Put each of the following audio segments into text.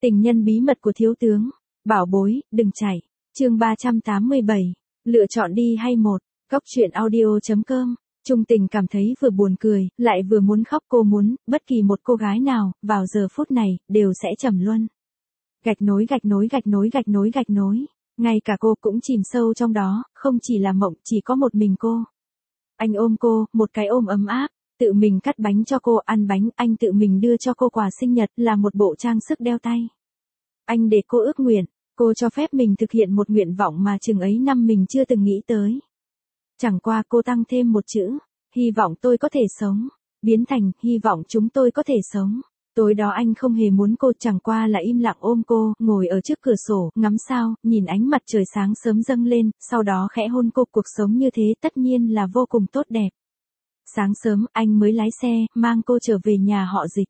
Tình nhân bí mật của thiếu tướng. Bảo bối, đừng chạy. Chương 387. Lựa chọn đi hay một. Cóc truyện audio.com. Trung Tình cảm thấy vừa buồn cười, lại vừa muốn khóc. Cô muốn, bất kỳ một cô gái nào, vào giờ phút này, đều sẽ trầm luân. Gạch nối gạch nối gạch nối gạch nối gạch nối. Ngay cả cô cũng chìm sâu trong đó, không chỉ là mộng, chỉ có một mình cô. Anh ôm cô, một cái ôm ấm áp. Tự mình cắt bánh cho cô ăn bánh, anh tự mình đưa cho cô quà sinh nhật là một bộ trang sức đeo tay. Anh để cô ước nguyện, cô cho phép mình thực hiện một nguyện vọng mà chừng ấy năm mình chưa từng nghĩ tới. Chẳng qua cô tăng thêm một chữ, hy vọng tôi có thể sống, biến thành hy vọng chúng tôi có thể sống. Tối đó anh không hề muốn cô, chẳng qua là im lặng ôm cô, ngồi ở trước cửa sổ, ngắm sao, nhìn ánh mặt trời sáng sớm dâng lên, sau đó khẽ hôn cô. Cuộc sống như thế tất nhiên là vô cùng tốt đẹp. Sáng sớm, anh mới lái xe, mang cô trở về nhà họ Dịch.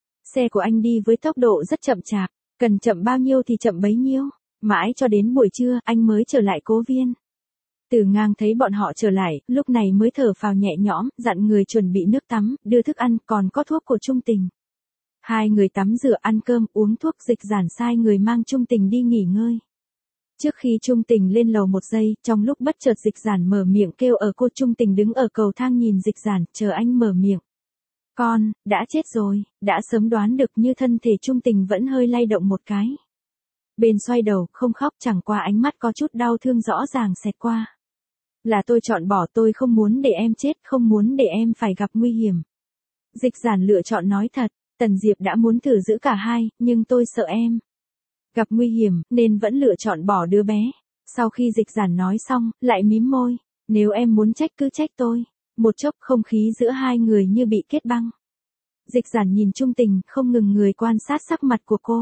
Xe của anh đi với tốc độ rất chậm chạp, cần chậm bao nhiêu thì chậm bấy nhiêu. Mãi cho đến buổi trưa, anh mới trở lại Cố Viên. Từ Ngang thấy bọn họ trở lại, lúc này mới thở phào nhẹ nhõm, dặn người chuẩn bị nước tắm, đưa thức ăn, còn có thuốc của Trung Tình. Hai người tắm rửa, ăn cơm, uống thuốc. Dịch Giản sai người mang Trung Tình đi nghỉ ngơi. Trước khi Trung Tình lên lầu một giây, trong lúc bất chợt Dịch Giản mở miệng kêu ở cô. Trung Tình đứng ở cầu thang nhìn Dịch Giản, chờ anh mở miệng. Con, đã chết rồi, đã sớm đoán được. Như thân thể Trung Tình vẫn hơi lay động một cái. Bên xoay đầu, không khóc, chẳng qua ánh mắt có chút đau thương rõ ràng xẹt qua. Là tôi chọn bỏ, tôi không muốn để em chết, không muốn để em phải gặp nguy hiểm. Dịch Giản lựa chọn nói thật, Tần Diệp đã muốn thử giữ cả hai, nhưng tôi sợ em gặp nguy hiểm, nên vẫn lựa chọn bỏ đứa bé. Sau khi Dịch Giản nói xong, lại mím môi. Nếu em muốn trách cứ trách tôi. Một chốc không khí giữa hai người như bị kết băng. Dịch Giản nhìn Trung Tình, không ngừng người quan sát sắc mặt của cô.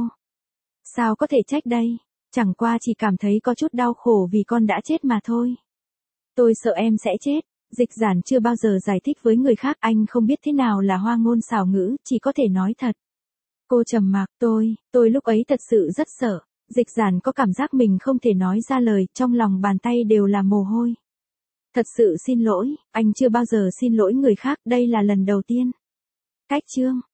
Sao có thể trách đây? Chẳng qua chỉ cảm thấy có chút đau khổ vì con đã chết mà thôi. Tôi sợ em sẽ chết. Dịch Giản chưa bao giờ giải thích với người khác, anh không biết thế nào là hoa ngôn xảo ngữ, chỉ có thể nói thật. Cô trầm mặc, tôi lúc ấy thật sự rất sợ. Dịch Giản có cảm giác mình không thể nói ra lời, trong lòng bàn tay đều là mồ hôi. Thật sự xin lỗi, anh chưa bao giờ xin lỗi người khác, đây là lần đầu tiên. Cách chương.